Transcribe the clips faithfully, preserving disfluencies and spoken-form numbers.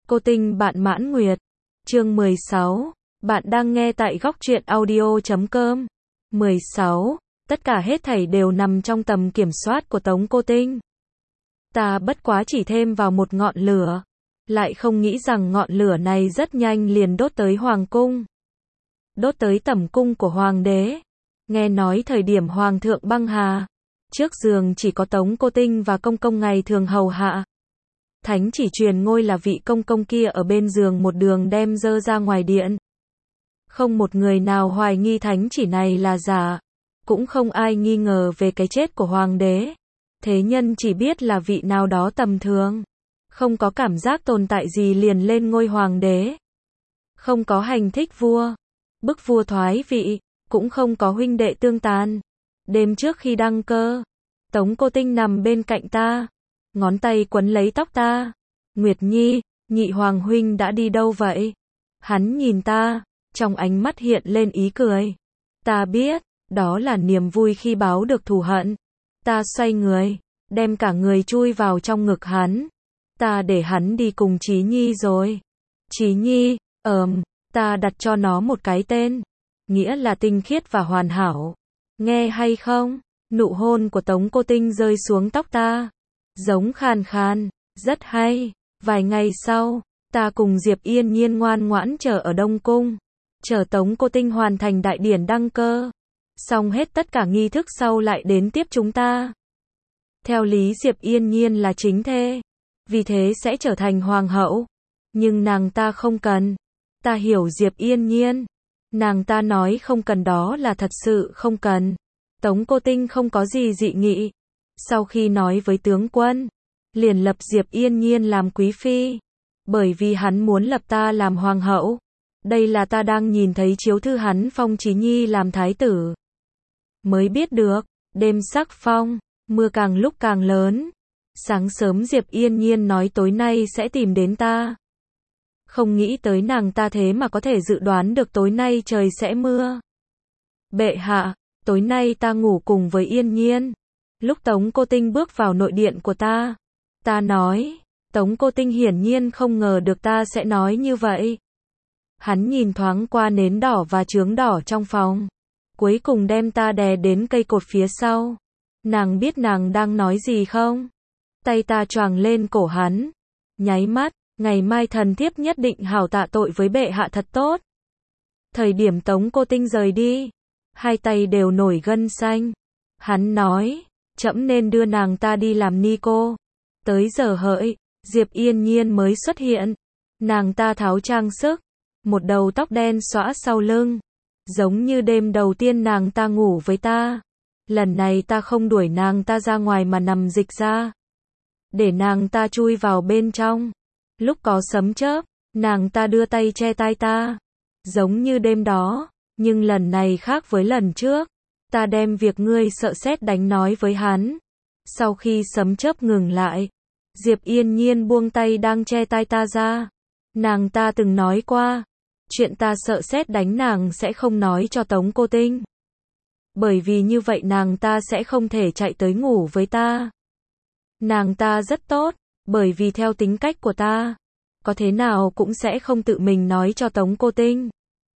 Cô Tinh bạn Mãn Nguyệt. Chương mười sáu. Bạn đang nghe tại góc truyện audio chấm com. mười sáu. Tất cả hết thảy đều nằm trong tầm kiểm soát của Tống Cô Tinh. Ta bất quá chỉ thêm vào một ngọn lửa. Lại không nghĩ rằng ngọn lửa này rất nhanh liền đốt tới Hoàng cung. Đốt tới tẩm cung của Hoàng đế. Nghe nói thời điểm Hoàng thượng băng hà, trước giường chỉ có Tống Cô Tinh và công công ngày thường hầu hạ. Thánh chỉ truyền ngôi là vị công công kia ở bên giường một đường đem dơ ra ngoài điện. Không một người nào hoài nghi thánh chỉ này là giả. Cũng không ai nghi ngờ về cái chết của Hoàng đế. Thế nhân chỉ biết là vị nào đó tầm thường. Không có cảm giác tồn tại gì liền lên ngôi Hoàng đế. Không có hành thích vua. Bức vua thoái vị. Cũng không có huynh đệ tương tàn. Đêm trước khi đăng cơ, Tống Cô Tinh nằm bên cạnh ta. Ngón tay quấn lấy tóc ta. Nguyệt Nhi, nhị hoàng huynh đã đi đâu vậy? Hắn nhìn ta, trong ánh mắt hiện lên ý cười. Ta biết, đó là niềm vui khi báo được thù hận. Ta xoay người, đem cả người chui vào trong ngực hắn. Ta để hắn đi cùng Chí Nhi rồi. Chí Nhi, ờm, ta đặt cho nó một cái tên. Nghĩa là tinh khiết và hoàn hảo. Nghe hay không? Nụ hôn của Tống Cô Tinh rơi xuống tóc ta. Giống khàn khàn, rất hay. Vài ngày sau, ta cùng Diệp Yên Nhiên ngoan ngoãn chờ ở Đông Cung. Chờ Tống Cô Tinh hoàn thành đại điển đăng cơ. Xong hết tất cả nghi thức sau lại đến tiếp chúng ta. Theo lý Diệp Yên Nhiên là chính thê. Vì thế sẽ trở thành hoàng hậu. Nhưng nàng ta không cần. Ta hiểu Diệp Yên Nhiên. Nàng ta nói không cần đó là thật sự không cần. Tống Cô Tinh không có gì dị nghị. Sau khi nói với tướng quân, liền lập Diệp Yên Nhiên làm quý phi. Bởi vì hắn muốn lập ta làm hoàng hậu. Đây là ta đang nhìn thấy chiếu thư hắn phong Chí Nhi làm thái tử. Mới biết được, đêm sắc phong, mưa càng lúc càng lớn. Sáng sớm Diệp Yên Nhiên nói tối nay sẽ tìm đến ta. Không nghĩ tới nàng ta thế mà có thể dự đoán được tối nay trời sẽ mưa. Bệ hạ, tối nay ta ngủ cùng với Yên Nhiên. Lúc Tống Cô Tinh bước vào nội điện của ta, ta nói, Tống Cô Tinh hiển nhiên không ngờ được ta sẽ nói như vậy. Hắn nhìn thoáng qua nến đỏ và chướng đỏ trong phòng, cuối cùng đem ta đè đến cây cột phía sau. Nàng biết nàng đang nói gì không? Tay ta choàng lên cổ hắn, nháy mắt, ngày mai thần thiếp nhất định hảo tạ tội với bệ hạ thật tốt. Thời điểm Tống Cô Tinh rời đi, hai tay đều nổi gân xanh. Hắn nói, trẫm nên đưa nàng ta đi làm ni cô. Tới giờ hợi, Diệp Yên Nhiên mới xuất hiện. Nàng ta tháo trang sức, một đầu tóc đen xõa sau lưng. Giống như đêm đầu tiên nàng ta ngủ với ta. Lần này ta không đuổi nàng ta ra ngoài mà nằm dịch ra. Để nàng ta chui vào bên trong. Lúc có sấm chớp, nàng ta đưa tay che tai ta. Giống như đêm đó, nhưng lần này khác với lần trước. Ta đem việc ngươi sợ sét đánh nói với hắn. Sau khi sấm chớp ngừng lại, Diệp Yên Nhiên buông tay đang che tai ta ra. Nàng ta từng nói qua, chuyện ta sợ sét đánh nàng sẽ không nói cho Tống Cô Tinh. Bởi vì như vậy nàng ta sẽ không thể chạy tới ngủ với ta. Nàng ta rất tốt, bởi vì theo tính cách của ta, có thế nào cũng sẽ không tự mình nói cho Tống Cô Tinh.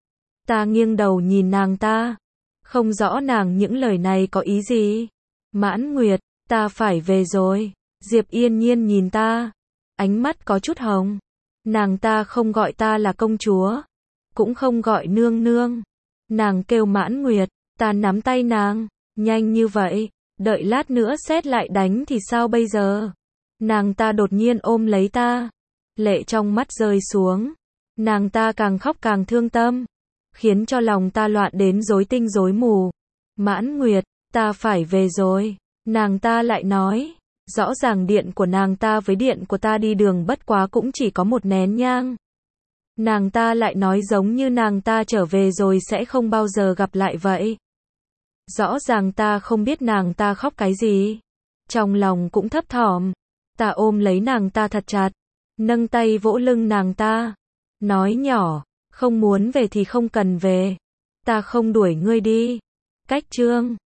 Ta nghiêng đầu nhìn nàng ta, không rõ nàng những lời này có ý gì. Mãn Nguyệt, ta phải về rồi. Diệp Yên Nhiên nhìn ta, ánh mắt có chút hồng. Nàng ta không gọi ta là công chúa, cũng không gọi nương nương. Nàng kêu Mãn Nguyệt, ta nắm tay nàng, nhanh như vậy, đợi lát nữa sét lại đánh thì sao bây giờ? Nàng ta đột nhiên ôm lấy ta, lệ trong mắt rơi xuống. Nàng ta càng khóc càng thương tâm, khiến cho lòng ta loạn đến rối tinh rối mù. Mãn Nguyệt, ta phải về rồi. Nàng ta lại nói, rõ ràng điện của nàng ta với điện của ta đi đường bất quá cũng chỉ có một nén nhang. Nàng ta lại nói giống như nàng ta trở về rồi sẽ không bao giờ gặp lại vậy. Rõ ràng ta không biết nàng ta khóc cái gì. Trong lòng cũng thấp thỏm. Ta ôm lấy nàng ta thật chặt, nâng tay vỗ lưng nàng ta, nói nhỏ, không muốn về thì không cần về. Ta không đuổi ngươi đi. Cách chương